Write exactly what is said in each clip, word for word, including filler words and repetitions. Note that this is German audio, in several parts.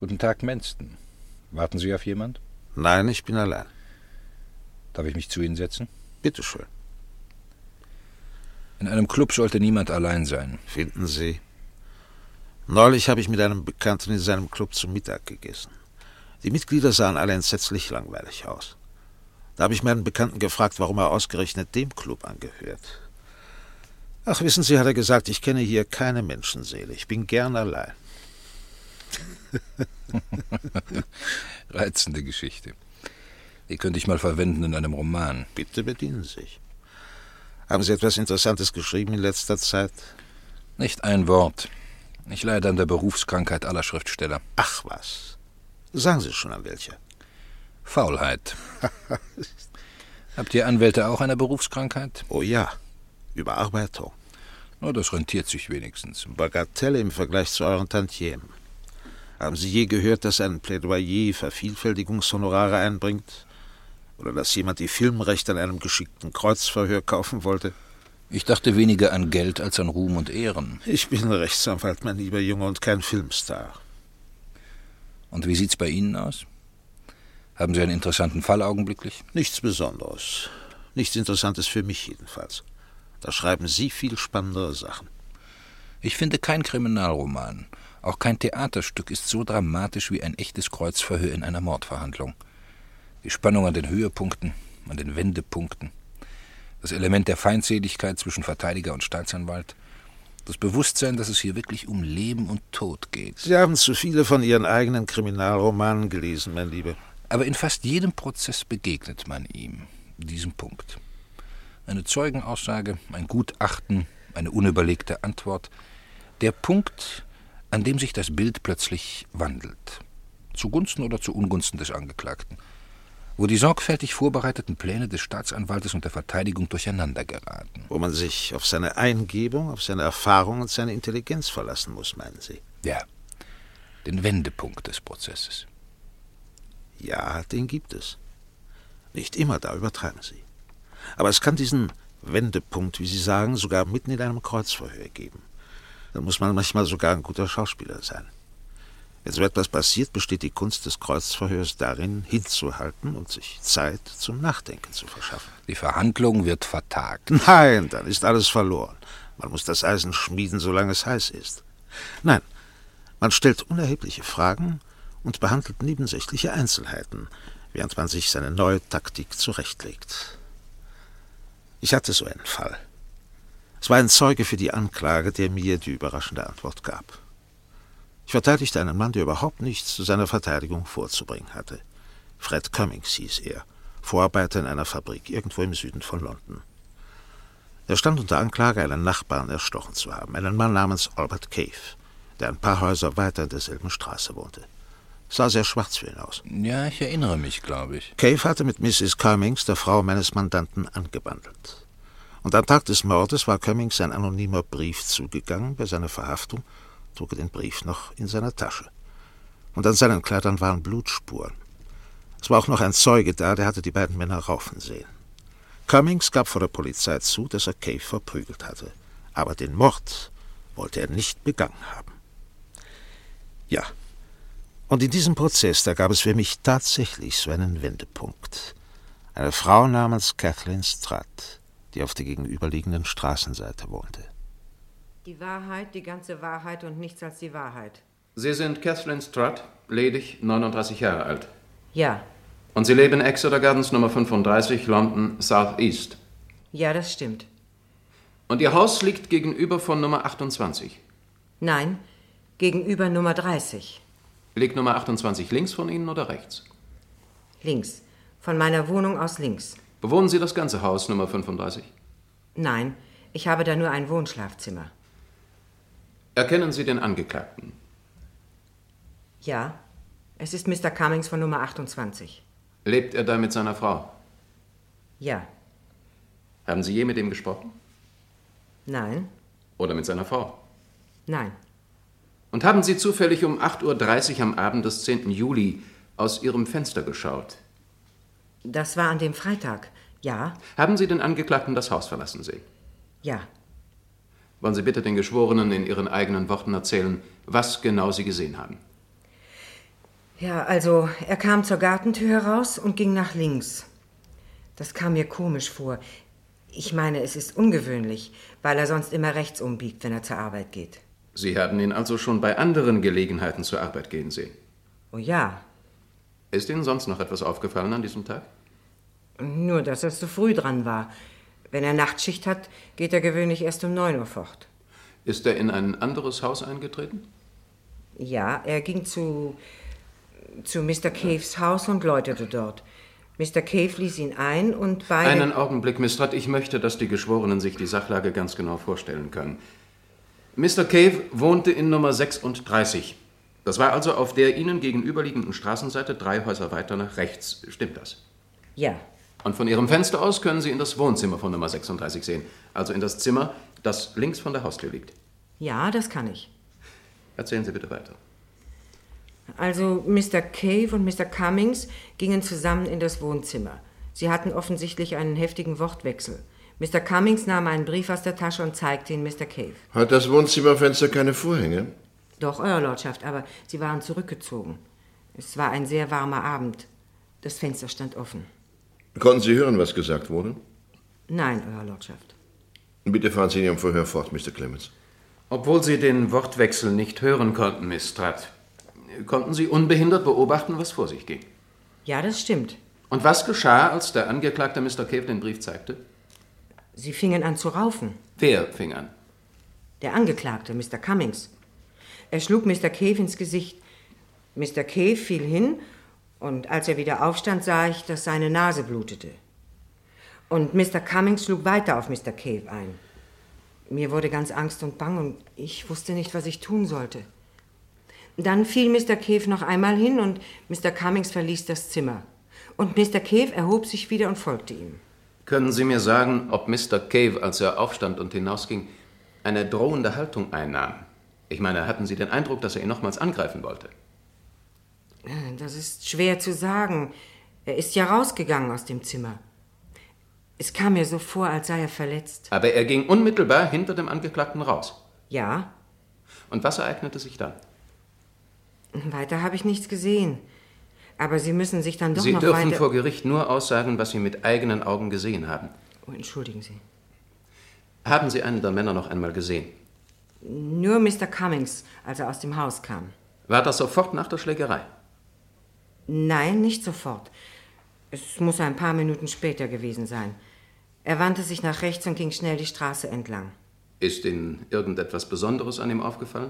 Guten Tag, Menston. Warten Sie auf jemand? Nein, ich bin allein. Darf ich mich zu Ihnen setzen? Bitte schön. In einem Club sollte niemand allein sein. Finden Sie? Neulich habe ich mit einem Bekannten in seinem Club zu Mittag gegessen. Die Mitglieder sahen alle entsetzlich langweilig aus. Da habe ich meinen Bekannten gefragt, warum er ausgerechnet dem Club angehört. Ach, wissen Sie, hat er gesagt, ich kenne hier keine Menschenseele. Ich bin gern allein. Reizende Geschichte. Die könnte ich mal verwenden in einem Roman. Bitte bedienen Sie sich. Haben Sie etwas Interessantes geschrieben in letzter Zeit? Nicht ein Wort. Ich leide an der Berufskrankheit aller Schriftsteller. Ach was. Sagen Sie schon an welcher. Faulheit. Habt ihr Anwälte auch eine Berufskrankheit? Oh ja, Überarbeitung. Nur das rentiert sich wenigstens. Bagatelle im Vergleich zu euren Tantiemen. Haben Sie je gehört, dass ein Plädoyer Vervielfältigungshonorare einbringt? Oder dass jemand die Filmrechte an einem geschickten Kreuzverhör kaufen wollte? Ich dachte weniger an Geld als an Ruhm und Ehren. Ich bin Rechtsanwalt, mein lieber Junge, und kein Filmstar. Und wie sieht's bei Ihnen aus? Haben Sie einen interessanten Fall augenblicklich? Nichts Besonderes. Nichts Interessantes für mich jedenfalls. Da schreiben Sie viel spannendere Sachen. Ich finde, kein Kriminalroman, auch kein Theaterstück ist so dramatisch wie ein echtes Kreuzverhör in einer Mordverhandlung. Die Spannung an den Höhepunkten, an den Wendepunkten, das Element der Feindseligkeit zwischen Verteidiger und Staatsanwalt, das Bewusstsein, dass es hier wirklich um Leben und Tod geht. Sie haben zu viele von Ihren eigenen Kriminalromanen gelesen, mein Lieber. Aber in fast jedem Prozess begegnet man ihm, diesem Punkt. Eine Zeugenaussage, ein Gutachten, eine unüberlegte Antwort. Der Punkt, an dem sich das Bild plötzlich wandelt. Zugunsten oder zu Ungunsten des Angeklagten. Wo die sorgfältig vorbereiteten Pläne des Staatsanwaltes und der Verteidigung durcheinander geraten. Wo man sich auf seine Eingebung, auf seine Erfahrung und seine Intelligenz verlassen muss, meinen Sie? Ja, den Wendepunkt des Prozesses. Ja, den gibt es. Nicht immer, da übertreiben Sie. Aber es kann diesen Wendepunkt, wie Sie sagen, sogar mitten in einem Kreuzverhör geben. Dann muss man manchmal sogar ein guter Schauspieler sein. Wenn so etwas passiert, besteht die Kunst des Kreuzverhörs darin, hinzuhalten und sich Zeit zum Nachdenken zu verschaffen. Die Verhandlung wird vertagt. Nein, dann ist alles verloren. Man muss das Eisen schmieden, solange es heiß ist. Nein, man stellt unerhebliche Fragen und behandelt nebensächliche Einzelheiten, während man sich seine neue Taktik zurechtlegt. Ich hatte so einen Fall. Es war ein Zeuge für die Anklage, der mir die überraschende Antwort gab. Ich verteidigte einen Mann, der überhaupt nichts zu seiner Verteidigung vorzubringen hatte. Fred Cummings hieß er, Vorarbeiter in einer Fabrik irgendwo im Süden von London. Er stand unter Anklage, einen Nachbarn erstochen zu haben, einen Mann namens Albert Cave, der ein paar Häuser weiter in derselben Straße wohnte. Sah sehr schwarz für ihn aus. Ja, ich erinnere mich, glaube ich. Cave hatte mit Misses Cummings, der Frau meines Mandanten, angebandelt. Und am Tag des Mordes war Cummings ein anonymer Brief zugegangen. Bei seiner Verhaftung trug er den Brief noch in seiner Tasche. Und an seinen Kleidern waren Blutspuren. Es war auch noch ein Zeuge da, der hatte die beiden Männer raufen sehen. Cummings gab vor der Polizei zu, dass er Cave verprügelt hatte. Aber den Mord wollte er nicht begangen haben. Ja, und in diesem Prozess, da gab es für mich tatsächlich so einen Wendepunkt. Eine Frau namens Kathleen Strutt, die auf der gegenüberliegenden Straßenseite wohnte. Die Wahrheit, die ganze Wahrheit und nichts als die Wahrheit. Sie sind Kathleen Strutt, ledig, neununddreißig Jahre alt. Ja. Und Sie leben in Exeter Gardens Nummer fünfunddreißig, London, South East. Ja, das stimmt. Und Ihr Haus liegt gegenüber von Nummer achtundzwanzig? Nein, gegenüber Nummer dreißig. Liegt Nummer achtundzwanzig links von Ihnen oder rechts? Links. Von meiner Wohnung aus links. Bewohnen Sie das ganze Haus Nummer fünfunddreißig? Nein, ich habe da nur ein Wohnschlafzimmer. Erkennen Sie den Angeklagten? Ja, es ist Mister Cummings von Nummer achtundzwanzig. Lebt er da mit seiner Frau? Ja. Haben Sie je mit ihm gesprochen? Nein. Oder mit seiner Frau? Nein. Und haben Sie zufällig um acht Uhr dreißig am Abend des zehnten Juli aus Ihrem Fenster geschaut? Das war an dem Freitag, ja. Haben Sie den Angeklagten das Haus verlassen sehen? Ja. Wollen Sie bitte den Geschworenen in Ihren eigenen Worten erzählen, was genau Sie gesehen haben? Ja, also er kam zur Gartentür heraus und ging nach links. Das kam mir komisch vor. Ich meine, es ist ungewöhnlich, weil er sonst immer rechts umbiegt, wenn er zur Arbeit geht. Sie haben ihn also schon bei anderen Gelegenheiten zur Arbeit gehen sehen? Oh ja. Ist Ihnen sonst noch etwas aufgefallen an diesem Tag? Nur, dass er zu früh dran war. Wenn er Nachtschicht hat, geht er gewöhnlich erst um neun Uhr fort. Ist er in ein anderes Haus eingetreten? Ja, er ging zu, zu Mister Caves Haus und läutete dort. Mister Cave ließ ihn ein und beide... Einen Augenblick, Miss Strutt. Ich möchte, dass die Geschworenen sich die Sachlage ganz genau vorstellen können. Mister Cave wohnte in Nummer sechsunddreißig. Das war also auf der Ihnen gegenüberliegenden Straßenseite drei Häuser weiter nach rechts. Stimmt das? Ja. Und von Ihrem Fenster aus können Sie in das Wohnzimmer von Nummer sechsunddreißig sehen. Also in das Zimmer, das links von der Haustür liegt. Ja, das kann ich. Erzählen Sie bitte weiter. Also Mister Cave und Mister Cummings gingen zusammen in das Wohnzimmer. Sie hatten offensichtlich einen heftigen Wortwechsel. Mister Cummings nahm einen Brief aus der Tasche und zeigte ihn Mister Cave. Hat das Wohnzimmerfenster keine Vorhänge? Doch, Euer Lordschaft, aber sie waren zurückgezogen. Es war ein sehr warmer Abend. Das Fenster stand offen. Konnten Sie hören, was gesagt wurde? Nein, Euer Lordschaft. Bitte fahren Sie in Ihrem Verhör fort, Mister Clemens. Obwohl Sie den Wortwechsel nicht hören konnten, Miss Strutt, konnten Sie unbehindert beobachten, was vor sich ging? Ja, das stimmt. Und was geschah, als der Angeklagte Mister Cave den Brief zeigte? Sie fingen an zu raufen. Wer fing an? Der Angeklagte, Mister Cummings. Er schlug Mister Cave ins Gesicht. Mister Cave fiel hin, und als er wieder aufstand, sah ich, dass seine Nase blutete. Und Mister Cummings schlug weiter auf Mister Cave ein. Mir wurde ganz Angst und Bang, und ich wusste nicht, was ich tun sollte. Dann fiel Mister Cave noch einmal hin, und Mister Cummings verließ das Zimmer. Und Mister Cave erhob sich wieder und folgte ihm. Können Sie mir sagen, ob Mister Cave, als er aufstand und hinausging, eine drohende Haltung einnahm? Ich meine, hatten Sie den Eindruck, dass er ihn nochmals angreifen wollte? Das ist schwer zu sagen. Er ist ja rausgegangen aus dem Zimmer. Es kam mir so vor, als sei er verletzt. Aber er ging unmittelbar hinter dem Angeklagten raus? Ja. Und was ereignete sich dann? Weiter habe ich nichts gesehen. Aber Sie müssen sich dann doch Sie noch dürfen weiter... vor Gericht nur aussagen, was Sie mit eigenen Augen gesehen haben. Oh, entschuldigen Sie. Haben Sie einen der Männer noch einmal gesehen? Nur Mister Cummings, als er aus dem Haus kam. War das sofort nach der Schlägerei? Nein, nicht sofort. Es muss ein paar Minuten später gewesen sein. Er wandte sich nach rechts und ging schnell die Straße entlang. Ist Ihnen irgendetwas Besonderes an ihm aufgefallen?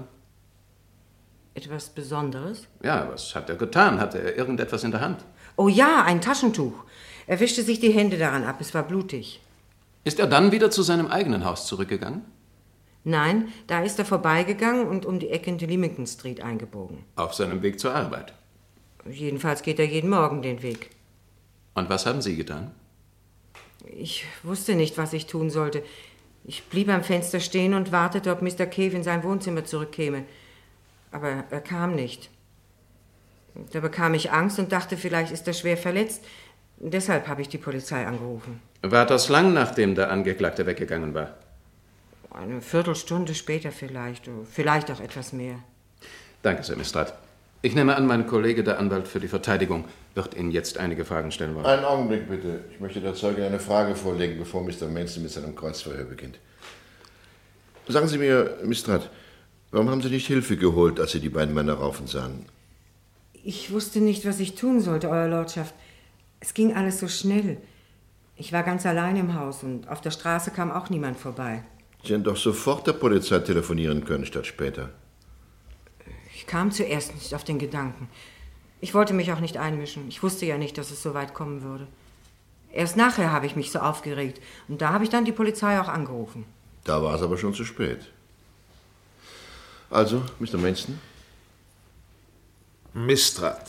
Etwas Besonderes? Ja, was hat er getan? Hatte er irgendetwas in der Hand? Oh ja, ein Taschentuch. Er wischte sich die Hände daran ab, es war blutig. Ist er dann wieder zu seinem eigenen Haus zurückgegangen? Nein, da ist er vorbeigegangen und um die Ecke in die Leamington Street eingebogen. Auf seinem Weg zur Arbeit? Jedenfalls geht er jeden Morgen den Weg. Und was haben Sie getan? Ich wusste nicht, was ich tun sollte. Ich blieb am Fenster stehen und wartete, ob Mister Cave in sein Wohnzimmer zurückkäme. Aber er kam nicht. Da bekam ich Angst und dachte, vielleicht ist er schwer verletzt. Deshalb habe ich die Polizei angerufen. War das lang, nachdem der Angeklagte weggegangen war? Eine Viertelstunde später vielleicht, vielleicht auch etwas mehr. Danke sehr, Miss Strutt. Ich nehme an, mein Kollege, der Anwalt für die Verteidigung, wird Ihnen jetzt einige Fragen stellen wollen. Einen Augenblick bitte. Ich möchte der Zeugin eine Frage vorlegen, bevor Mister Manson mit seinem Kreuzverhör beginnt. Sagen Sie mir, Miss Strutt, warum haben Sie nicht Hilfe geholt, als Sie die beiden Männer raufen sahen? Ich wusste nicht, was ich tun sollte, Euer Lordschaft. Es ging alles so schnell. Ich war ganz allein im Haus und auf der Straße kam auch niemand vorbei. Sie hätten doch sofort der Polizei telefonieren können, statt später. Ich kam zuerst nicht auf den Gedanken. Ich wollte mich auch nicht einmischen. Ich wusste ja nicht, dass es so weit kommen würde. Erst nachher habe ich mich so aufgeregt. Und da habe ich dann die Polizei auch angerufen. Da war es aber schon zu spät. Also, Mister Manson? Miss Strutt.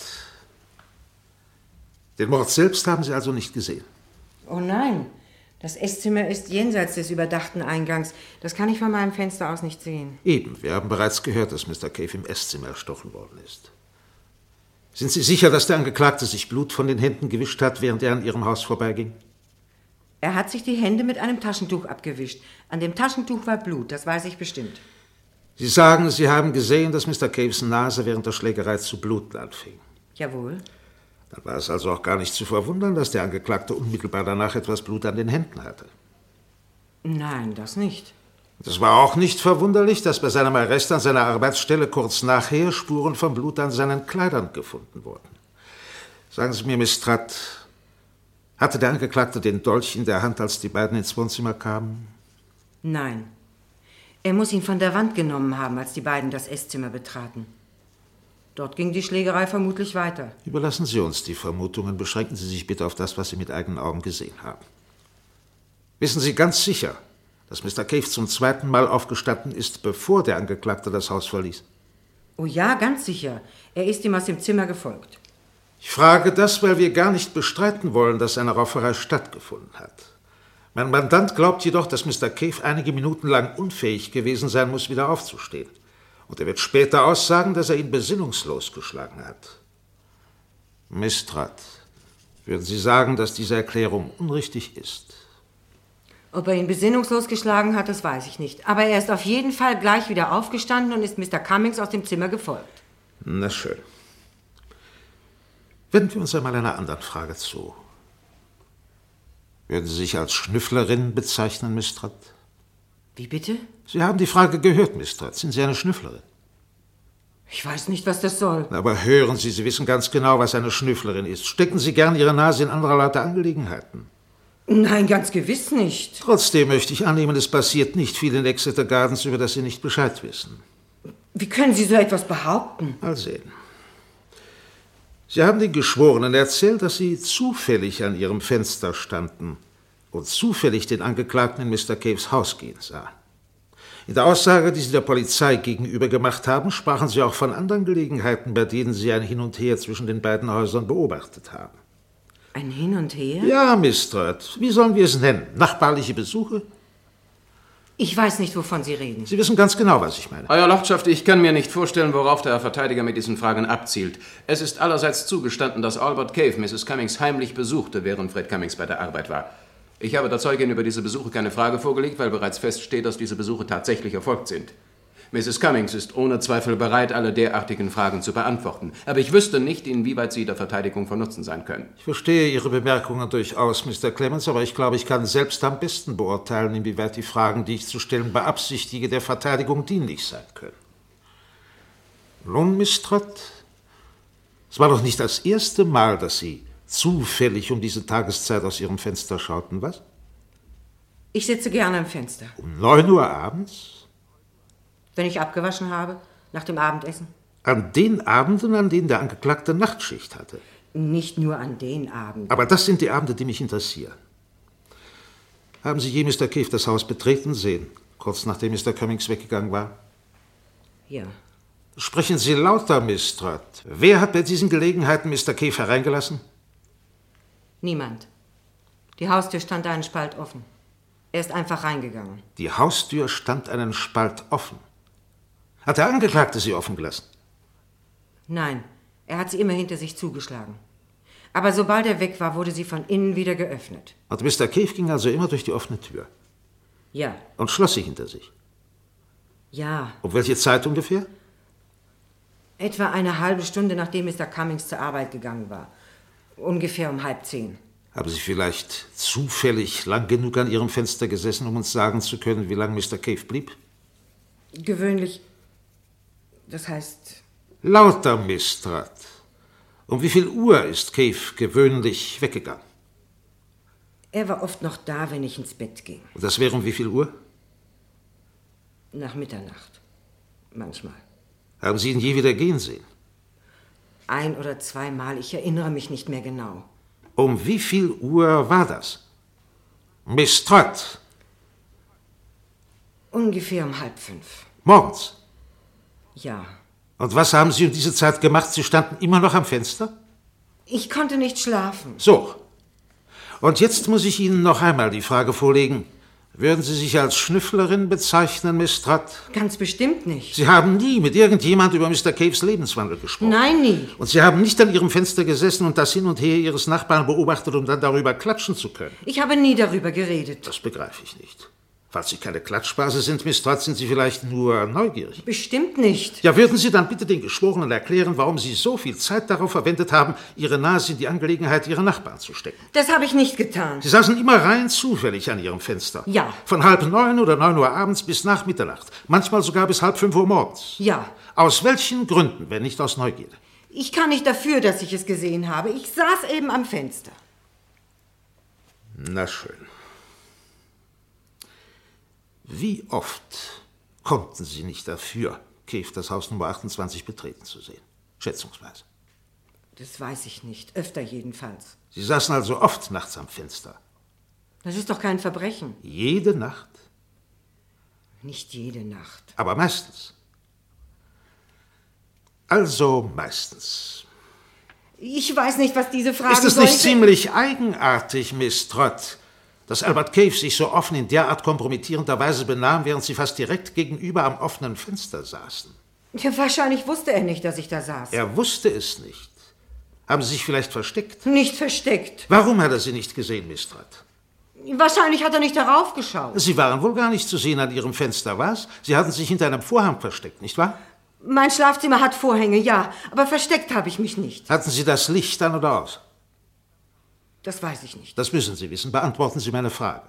Den Mord selbst haben Sie also nicht gesehen? Oh nein, das Esszimmer ist jenseits des überdachten Eingangs. Das kann ich von meinem Fenster aus nicht sehen. Eben, wir haben bereits gehört, dass Mister Cave im Esszimmer erstochen worden ist. Sind Sie sicher, dass der Angeklagte sich Blut von den Händen gewischt hat, während er an Ihrem Haus vorbeiging? Er hat sich die Hände mit einem Taschentuch abgewischt. An dem Taschentuch war Blut, das weiß ich bestimmt. Sie sagen, Sie haben gesehen, dass Mister Caves Nase während der Schlägerei zu bluten anfing. Jawohl. Dann war es also auch gar nicht zu verwundern, dass der Angeklagte unmittelbar danach etwas Blut an den Händen hatte. Nein, das nicht. Es war auch nicht verwunderlich, dass bei seinem Arrest an seiner Arbeitsstelle kurz nachher Spuren von Blut an seinen Kleidern gefunden wurden. Sagen Sie mir, Miss Stratt, hatte der Angeklagte den Dolch in der Hand, als die beiden ins Wohnzimmer kamen? Nein. Er muss ihn von der Wand genommen haben, als die beiden das Esszimmer betraten. Dort ging die Schlägerei vermutlich weiter. Überlassen Sie uns die Vermutungen. Beschränken Sie sich bitte auf das, was Sie mit eigenen Augen gesehen haben. Wissen Sie ganz sicher, dass Mister Cave zum zweiten Mal aufgestanden ist, bevor der Angeklagte das Haus verließ? Oh ja, ganz sicher. Er ist ihm aus dem Zimmer gefolgt. Ich frage das, weil wir gar nicht bestreiten wollen, dass eine Rauferei stattgefunden hat. Mein Mandant glaubt jedoch, dass Mister Cave einige Minuten lang unfähig gewesen sein muss, wieder aufzustehen. Und er wird später aussagen, dass er ihn besinnungslos geschlagen hat. Miss Stratt, würden Sie sagen, dass diese Erklärung unrichtig ist? Ob er ihn besinnungslos geschlagen hat, das weiß ich nicht. Aber er ist auf jeden Fall gleich wieder aufgestanden und ist Mister Cummings aus dem Zimmer gefolgt. Na schön. Wenden wir uns einmal einer anderen Frage zu. Würden Sie sich als Schnüfflerin bezeichnen, Miss Stratt? Wie bitte? Sie haben die Frage gehört, Miss Stratt. Sind Sie eine Schnüfflerin? Ich weiß nicht, was das soll. Aber hören Sie, Sie wissen ganz genau, was eine Schnüfflerin ist. Stecken Sie gern Ihre Nase in anderer Leute Angelegenheiten? Nein, ganz gewiss nicht. Trotzdem möchte ich annehmen, es passiert nicht viel in Exeter Gardens, über das Sie nicht Bescheid wissen. Wie können Sie so etwas behaupten? Mal sehen. Sie haben den Geschworenen erzählt, dass Sie zufällig an Ihrem Fenster standen und zufällig den Angeklagten in Mister Caves Haus gehen sahen. In der Aussage, die Sie der Polizei gegenüber gemacht haben, sprachen Sie auch von anderen Gelegenheiten, bei denen Sie ein Hin und Her zwischen den beiden Häusern beobachtet haben. Ein Hin und Her? Ja, Miss Stratt. Wie sollen wir es nennen? Nachbarliche Besuche? Ich weiß nicht, wovon Sie reden. Sie wissen ganz genau, was ich meine. Euer Lordschaft, ich kann mir nicht vorstellen, worauf der Herr Verteidiger mit diesen Fragen abzielt. Es ist allerseits zugestanden, dass Albert Cave Misses Cummings heimlich besuchte, während Fred Cummings bei der Arbeit war. Ich habe der Zeugin über diese Besuche keine Frage vorgelegt, weil bereits feststeht, dass diese Besuche tatsächlich erfolgt sind. Misses Cummings ist ohne Zweifel bereit, alle derartigen Fragen zu beantworten. Aber ich wüsste nicht, inwieweit sie der Verteidigung von Nutzen sein können. Ich verstehe Ihre Bemerkungen durchaus, Mister Clemens, aber ich glaube, ich kann selbst am besten beurteilen, inwieweit die Fragen, die ich zu stellen beabsichtige, der Verteidigung dienlich sein können. Nun, Miss Stratt, es war doch nicht das erste Mal, dass Sie zufällig um diese Tageszeit aus Ihrem Fenster schauten, was? Ich sitze gerne am Fenster. Um neun Uhr abends? Wenn ich abgewaschen habe, nach dem Abendessen. An den Abenden, an denen der Angeklagte Nachtschicht hatte? Nicht nur an den Abenden. Aber das sind die Abende, die mich interessieren. Haben Sie je Mister Cave das Haus betreten sehen, kurz nachdem Mister Cummings weggegangen war? Ja. Sprechen Sie lauter, Miss Stratt. Wer hat bei diesen Gelegenheiten Mister Cave hereingelassen? Niemand. Die Haustür stand einen Spalt offen. Er ist einfach reingegangen. Die Haustür stand einen Spalt offen. Hat der Angeklagte sie offen gelassen? Nein, er hat sie immer hinter sich zugeschlagen. Aber sobald er weg war, wurde sie von innen wieder geöffnet. Und Mister Cave ging also immer durch die offene Tür? Ja. Und schloss sie hinter sich? Ja. Um welche Zeit ungefähr? Etwa eine halbe Stunde, nachdem Mister Cummings zur Arbeit gegangen war. Ungefähr um halb zehn. Haben Sie vielleicht zufällig lang genug an Ihrem Fenster gesessen, um uns sagen zu können, wie lange Mister Cave blieb? Gewöhnlich. Das heißt... Lauter, Miss Stratt. Um wie viel Uhr ist Cave gewöhnlich weggegangen? Er war oft noch da, wenn ich ins Bett ging. Und das wäre um wie viel Uhr? Nach Mitternacht. Manchmal. Haben Sie ihn je wieder gehen sehen? Ein oder zweimal, ich erinnere mich nicht mehr genau. Um wie viel Uhr war das? Miss Stratt. Ungefähr um halb fünf. Morgens? Ja. Und was haben Sie um diese Zeit gemacht? Sie standen immer noch am Fenster? Ich konnte nicht schlafen. So. Und jetzt muss ich Ihnen noch einmal die Frage vorlegen. Würden Sie sich als Schnüfflerin bezeichnen, Miss Stratt? Ganz bestimmt nicht. Sie haben nie mit irgendjemand über Mister Caves Lebenswandel gesprochen. Nein, nie. Und Sie haben nicht an Ihrem Fenster gesessen und das Hin und Her Ihres Nachbarn beobachtet, um dann darüber klatschen zu können. Ich habe nie darüber geredet. Das begreife ich nicht. Falls Sie keine Klatschbase sind, Miss Trott, sind Sie vielleicht nur neugierig. Bestimmt nicht. Ja, würden Sie dann bitte den Geschworenen erklären, warum Sie so viel Zeit darauf verwendet haben, Ihre Nase in die Angelegenheit Ihrer Nachbarn zu stecken? Das habe ich nicht getan. Sie saßen immer rein zufällig an Ihrem Fenster. Ja. Von halb neun oder neun Uhr abends bis nach Mitternacht. Manchmal sogar bis halb fünf Uhr morgens. Ja. Aus welchen Gründen, wenn nicht aus Neugierde? Ich kann nicht dafür, dass ich es gesehen habe. Ich saß eben am Fenster. Na schön. Wie oft konnten Sie nicht dafür, Cave das Haus Nummer achtundzwanzig betreten zu sehen? Schätzungsweise. Das weiß ich nicht. Öfter jedenfalls. Sie saßen also oft nachts am Fenster. Das ist doch kein Verbrechen. Jede Nacht? Nicht jede Nacht. Aber meistens. Also meistens. Ich weiß nicht, was diese Frage Ist es sollte. nicht ziemlich eigenartig, Miss Trott, dass Albert Cave sich so offen in derart kompromittierender Weise benahm, während Sie fast direkt gegenüber am offenen Fenster saßen? Ja, wahrscheinlich wusste er nicht, dass ich da saß. Er wusste es nicht. Haben Sie sich vielleicht versteckt? Nicht versteckt. Warum hat er Sie nicht gesehen, Miss Trott? Wahrscheinlich hat er nicht darauf geschaut. Sie waren wohl gar nicht zu sehen an Ihrem Fenster, was? Sie hatten sich hinter einem Vorhang versteckt, nicht wahr? Mein Schlafzimmer hat Vorhänge, ja, aber versteckt habe ich mich nicht. Hatten Sie das Licht an oder aus? Das weiß ich nicht. Das müssen Sie wissen. Beantworten Sie meine Frage.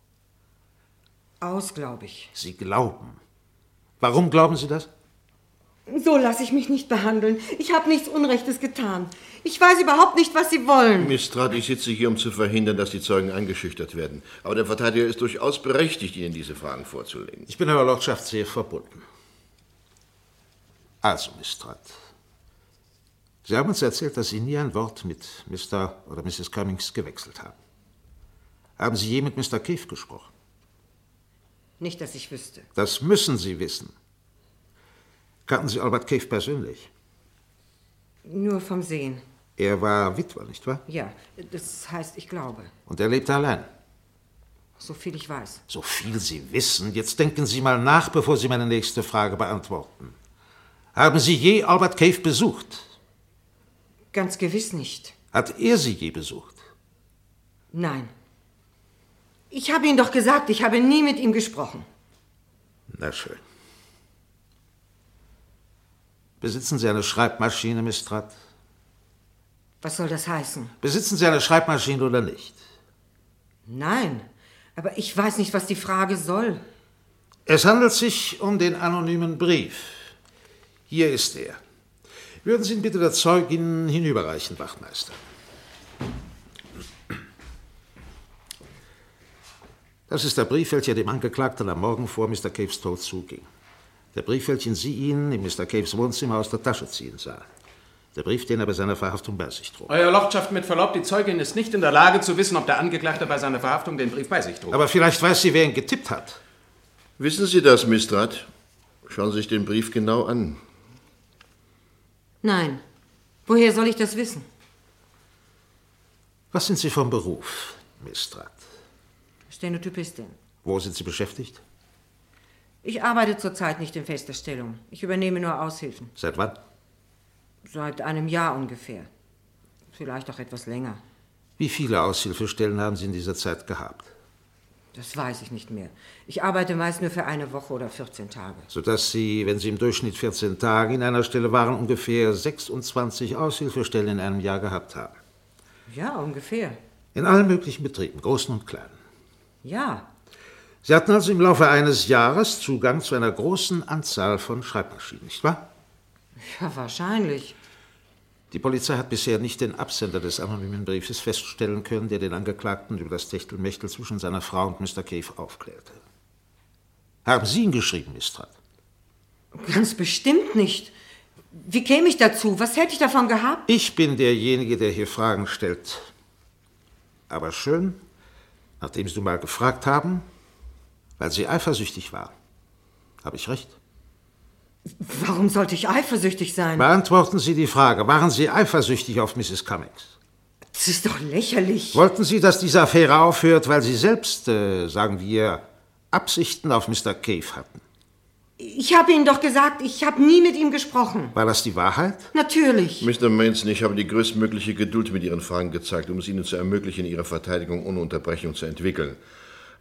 Aus, glaube ich. Sie glauben. Warum glauben Sie das? So lasse ich mich nicht behandeln. Ich habe nichts Unrechtes getan. Ich weiß überhaupt nicht, was Sie wollen. Miss Trott, ich sitze hier, um zu verhindern, dass die Zeugen eingeschüchtert werden. Aber der Verteidiger ist durchaus berechtigt, Ihnen diese Fragen vorzulegen. Ich bin Eurer Lordschaft sehr verbunden. Also, Miss Trott, Sie haben uns erzählt, dass Sie nie ein Wort mit Mister oder Misses Cummings gewechselt haben. Haben Sie je mit Mister Cave gesprochen? Nicht, dass ich wüsste. Das müssen Sie wissen. Kannten Sie Albert Cave persönlich? Nur vom Sehen. Er war Witwer, nicht wahr? Ja, das heißt, ich glaube. Und er lebte allein? So viel ich weiß. So viel Sie wissen. Jetzt denken Sie mal nach, bevor Sie meine nächste Frage beantworten. Haben Sie je Albert Cave besucht? Ganz gewiss nicht. Hat er Sie je besucht? Nein. Ich habe Ihnen doch gesagt, ich habe nie mit ihm gesprochen. Na schön. Besitzen Sie eine Schreibmaschine, Miss Trott? Was soll das heißen? Besitzen Sie eine Schreibmaschine oder nicht? Nein, aber ich weiß nicht, was die Frage soll. Es handelt sich um den anonymen Brief. Hier ist er. Würden Sie ihn bitte der Zeugin hinüberreichen, Wachtmeister? Das ist der Brief, welcher dem Angeklagten am Morgen vor Mister Caves Tod zuging. Der Brief, welchen Sie ihn in Mister Caves Wohnzimmer aus der Tasche ziehen sah. Der Brief, den er bei seiner Verhaftung bei sich trug. Euer Lordschaft, mit Verlaub, die Zeugin ist nicht in der Lage zu wissen, ob der Angeklagte bei seiner Verhaftung den Brief bei sich trug. Aber vielleicht weiß sie, wer ihn getippt hat. Wissen Sie das, Miss Trott? Schauen Sie sich den Brief genau an. Nein. Woher soll ich das wissen? Was sind Sie vom Beruf, Miss Trott? Stenotypistin. Wo sind Sie beschäftigt? Ich arbeite zurzeit nicht in fester Stellung. Ich übernehme nur Aushilfen. Seit wann? Seit einem Jahr ungefähr. Vielleicht auch etwas länger. Wie viele Aushilfestellen haben Sie in dieser Zeit gehabt? Das weiß ich nicht mehr. Ich arbeite meist nur für eine Woche oder vierzehn Tage. Sodass Sie, wenn Sie im Durchschnitt vierzehn Tage in einer Stelle waren, ungefähr sechsundzwanzig Aushilfestellen in einem Jahr gehabt haben. Ja, ungefähr. In allen möglichen Betrieben, großen und kleinen. Ja. Sie hatten also im Laufe eines Jahres Zugang zu einer großen Anzahl von Schreibmaschinen, nicht wahr? Ja, wahrscheinlich. Die Polizei hat bisher nicht den Absender des anonymen Briefes feststellen können, der den Angeklagten über das Techtelmechtel zwischen seiner Frau und Mister Cave aufklärte. Haben Sie ihn geschrieben, Miss Trott? Ganz bestimmt nicht. Wie käme ich dazu? Was hätte ich davon gehabt? Ich bin derjenige, der hier Fragen stellt. Aber schön, nachdem Sie mal gefragt haben, weil Sie eifersüchtig waren. Habe ich recht? Warum sollte ich eifersüchtig sein? Beantworten Sie die Frage. Waren Sie eifersüchtig auf Misses Cummings? Das ist doch lächerlich. Wollten Sie, dass diese Affäre aufhört, weil Sie selbst, äh, sagen wir, Absichten auf Mister Cave hatten? Ich habe Ihnen doch gesagt, ich habe nie mit ihm gesprochen. War das die Wahrheit? Natürlich. Mister Manson, ich habe die größtmögliche Geduld mit Ihren Fragen gezeigt, um es Ihnen zu ermöglichen, Ihre Verteidigung ohne Unterbrechung zu entwickeln.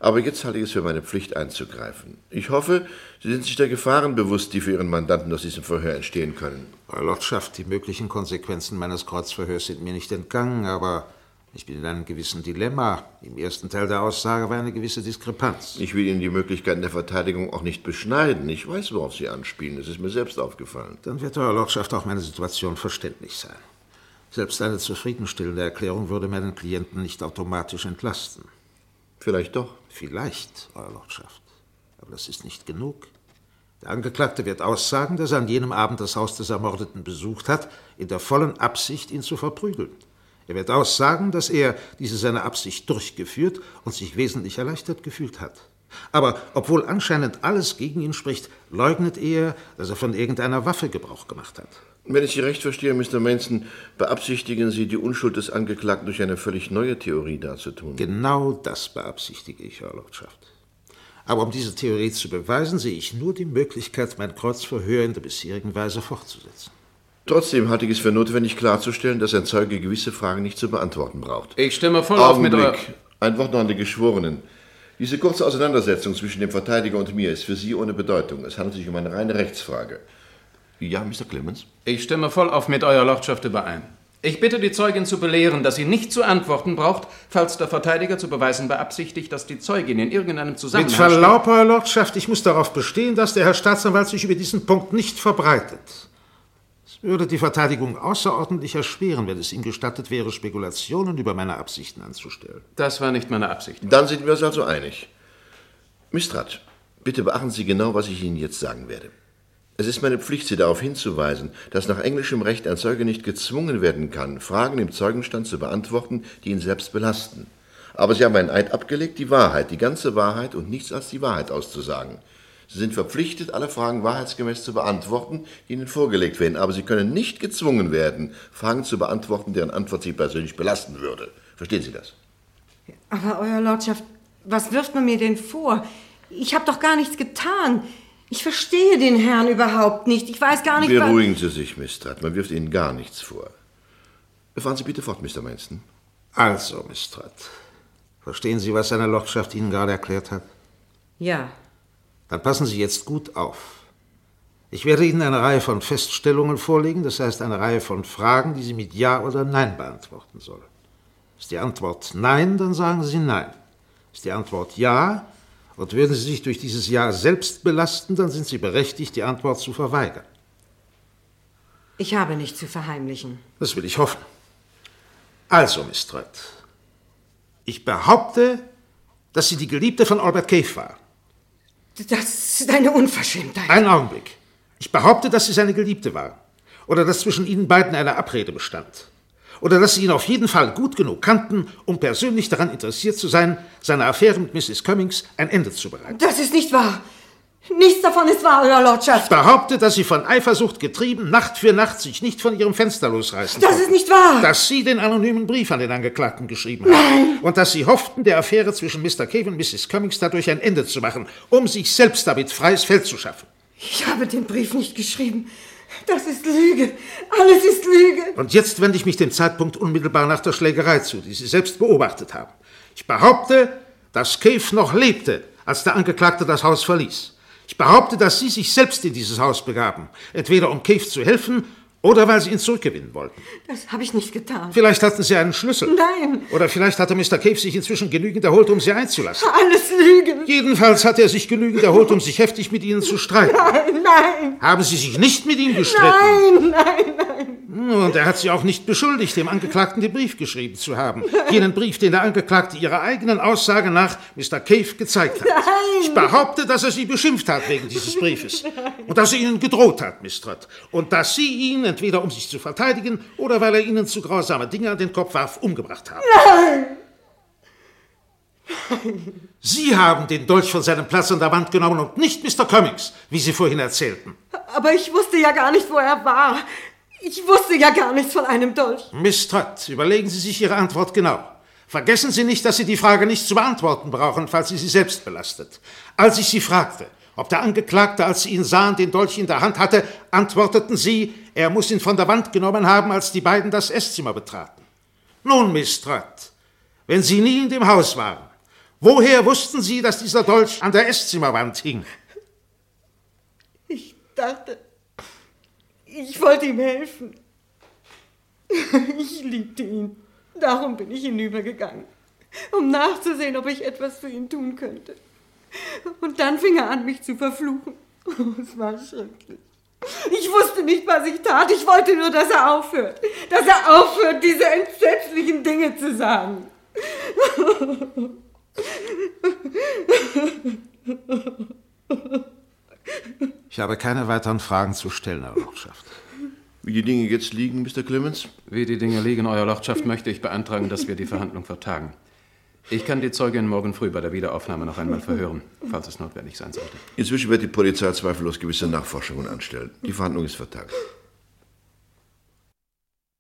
Aber jetzt halte ich es für meine Pflicht einzugreifen. Ich hoffe, Sie sind sich der Gefahren bewusst, die für Ihren Mandanten aus diesem Verhör entstehen können. Euer Lordschaft, die möglichen Konsequenzen meines Kreuzverhörs sind mir nicht entgangen, aber ich bin in einem gewissen Dilemma. Im ersten Teil der Aussage war eine gewisse Diskrepanz. Ich will Ihnen die Möglichkeiten der Verteidigung auch nicht beschneiden. Ich weiß, worauf Sie anspielen. Es ist mir selbst aufgefallen. Dann wird Euer Lordschaft auch meine Situation verständlich sein. Selbst eine zufriedenstellende Erklärung würde meinen Klienten nicht automatisch entlasten. Vielleicht doch. Vielleicht, Euer Lordschaft. Aber das ist nicht genug. Der Angeklagte wird aussagen, dass er an jenem Abend das Haus des Ermordeten besucht hat, in der vollen Absicht, ihn zu verprügeln. Er wird aussagen, dass er diese seine Absicht durchgeführt und sich wesentlich erleichtert gefühlt hat. Aber obwohl anscheinend alles gegen ihn spricht, leugnet er, dass er von irgendeiner Waffe Gebrauch gemacht hat. Wenn ich Sie recht verstehe, Mister Manson, beabsichtigen Sie, die Unschuld des Angeklagten durch eine völlig neue Theorie darzutun. Genau das beabsichtige ich, Euer Lordschaft. Aber um diese Theorie zu beweisen, sehe ich nur die Möglichkeit, mein Kreuzverhör in der bisherigen Weise fortzusetzen. Trotzdem halte ich es für notwendig klarzustellen, dass ein Zeuge gewisse Fragen nicht zu beantworten braucht. Ich stimme voll auf mit eurer... Ein Wort noch an die Geschworenen. Diese kurze Auseinandersetzung zwischen dem Verteidiger und mir ist für Sie ohne Bedeutung. Es handelt sich um eine reine Rechtsfrage. Ja, Mister Clemens? Ich stimme vollauf mit Eurer Lordschaft überein. Ich bitte die Zeugin zu belehren, dass sie nicht zu antworten braucht, falls der Verteidiger zu beweisen beabsichtigt, dass die Zeugin in irgendeinem Zusammenhang... Mit Verlaub, Euer Lordschaft, ich muss darauf bestehen, dass der Herr Staatsanwalt sich über diesen Punkt nicht verbreitet. Es würde die Verteidigung außerordentlich erschweren, wenn es ihm gestattet wäre, Spekulationen über meine Absichten anzustellen. Das war nicht meine Absicht. Dann sind wir uns also einig. Miss Strutt, bitte beachten Sie genau, was ich Ihnen jetzt sagen werde. Es ist meine Pflicht, Sie darauf hinzuweisen, dass nach englischem Recht ein Zeuge nicht gezwungen werden kann, Fragen im Zeugenstand zu beantworten, die ihn selbst belasten. Aber Sie haben einen Eid abgelegt, die Wahrheit, die ganze Wahrheit und nichts als die Wahrheit auszusagen. Sie sind verpflichtet, alle Fragen wahrheitsgemäß zu beantworten, die Ihnen vorgelegt werden. Aber Sie können nicht gezwungen werden, Fragen zu beantworten, deren Antwort Sie persönlich belasten würde. Verstehen Sie das? Aber, Euer Lordschaft, was wirft man mir denn vor? Ich habe doch gar nichts getan. Ich verstehe den Herrn überhaupt nicht. Ich weiß gar nicht, was... Beruhigen Sie sich, Miss Strutt. Man wirft Ihnen gar nichts vor. Fahren Sie bitte fort, Mister Manson. Also, Miss Strutt, verstehen Sie, was seine Lordschaft Ihnen gerade erklärt hat? Ja. Dann passen Sie jetzt gut auf. Ich werde Ihnen eine Reihe von Feststellungen vorlegen, das heißt eine Reihe von Fragen, die Sie mit Ja oder Nein beantworten sollen. Ist die Antwort Nein, dann sagen Sie Nein. Ist die Antwort Ja, und würden Sie sich durch dieses Ja selbst belasten, dann sind Sie berechtigt, die Antwort zu verweigern. Ich habe nichts zu verheimlichen. Das will ich hoffen. Also, Miss Strutt, ich behaupte, dass Sie die Geliebte von Albert Cave war. Das ist eine Unverschämtheit. Einen Augenblick. Ich behaupte, dass Sie seine Geliebte war. Oder dass zwischen Ihnen beiden eine Abrede bestand. Oder dass Sie ihn auf jeden Fall gut genug kannten, um persönlich daran interessiert zu sein, seiner Affäre mit Misses Cummings ein Ende zu bereiten. Das ist nicht wahr. Nichts davon ist wahr, Euer Lordschaft. Ich behaupte, dass Sie von Eifersucht getrieben, Nacht für Nacht sich nicht von Ihrem Fenster losreißen Das konnten. ist nicht wahr. Dass Sie den anonymen Brief an den Angeklagten geschrieben haben. Nein. Und dass Sie hofften, der Affäre zwischen Mister Cave und Misses Cummings dadurch ein Ende zu machen, um sich selbst damit freies Feld zu schaffen. Ich habe den Brief nicht geschrieben. Das ist Lüge. Alles ist Lüge. Und jetzt wende ich mich dem Zeitpunkt unmittelbar nach der Schlägerei zu, die Sie selbst beobachtet haben. Ich behaupte, dass Cave noch lebte, als der Angeklagte das Haus verließ. Ich behaupte, dass Sie sich selbst in dieses Haus begaben, entweder um Cave zu helfen oder weil Sie ihn zurückgewinnen wollten. Das habe ich nicht getan. Vielleicht hatten Sie einen Schlüssel. Nein. Oder vielleicht hatte Mister Cave sich inzwischen genügend erholt, um Sie einzulassen. Alles Lügen. Jedenfalls hat er sich genügend erholt, um sich heftig mit Ihnen zu streiten. Nein, nein. Haben Sie sich nicht mit ihm gestritten? Nein, nein, nein. Und er hat Sie auch nicht beschuldigt, dem Angeklagten den Brief geschrieben zu haben. Jenen Brief, den der Angeklagte Ihrer eigenen Aussage nach Mister Cave gezeigt hat. Nein. Ich behaupte, dass er Sie beschimpft hat wegen dieses Briefes. Und dass er Ihnen gedroht hat, Miss Strutt. Und dass Sie ihn, entweder um sich zu verteidigen oder weil er Ihnen zu grausame Dinge an den Kopf warf, umgebracht haben. Nein. Sie haben den Dolch von seinem Platz an der Wand genommen und nicht Mister Cummings, wie Sie vorhin erzählten. Aber ich wusste ja gar nicht, wo er war. Ich wusste ja gar nichts von einem Dolch. Miss Strutt, überlegen Sie sich Ihre Antwort genau. Vergessen Sie nicht, dass Sie die Frage nicht zu beantworten brauchen, falls sie Sie selbst belastet. Als ich Sie fragte, ob der Angeklagte, als Sie ihn sahen, den Dolch in der Hand hatte, antworteten Sie, er muss ihn von der Wand genommen haben, als die beiden das Esszimmer betraten. Nun, Miss Strutt, wenn Sie nie in dem Haus waren, Woher wussten Sie, dass dieser Dolch an der Esszimmerwand hing? Ich dachte, ich wollte ihm helfen. Ich liebte ihn. Darum bin ich hinübergegangen, um nachzusehen, ob ich etwas für ihn tun könnte. Und dann fing er an, mich zu verfluchen. Es war schrecklich. Ich wusste nicht, was ich tat. Ich wollte nur, dass er aufhört. Dass er aufhört, diese entsetzlichen Dinge zu sagen. Ich habe keine weiteren Fragen zu stellen, Euer Lordschaft. Wie die Dinge jetzt liegen, Mister Clemens? Wie die Dinge liegen, Euer Lordschaft, möchte ich beantragen, dass wir die Verhandlung vertagen. Ich kann die Zeugin morgen früh bei der Wiederaufnahme noch einmal verhören, falls es notwendig sein sollte. Inzwischen wird die Polizei zweifellos gewisse Nachforschungen anstellen. Die Verhandlung ist vertagt.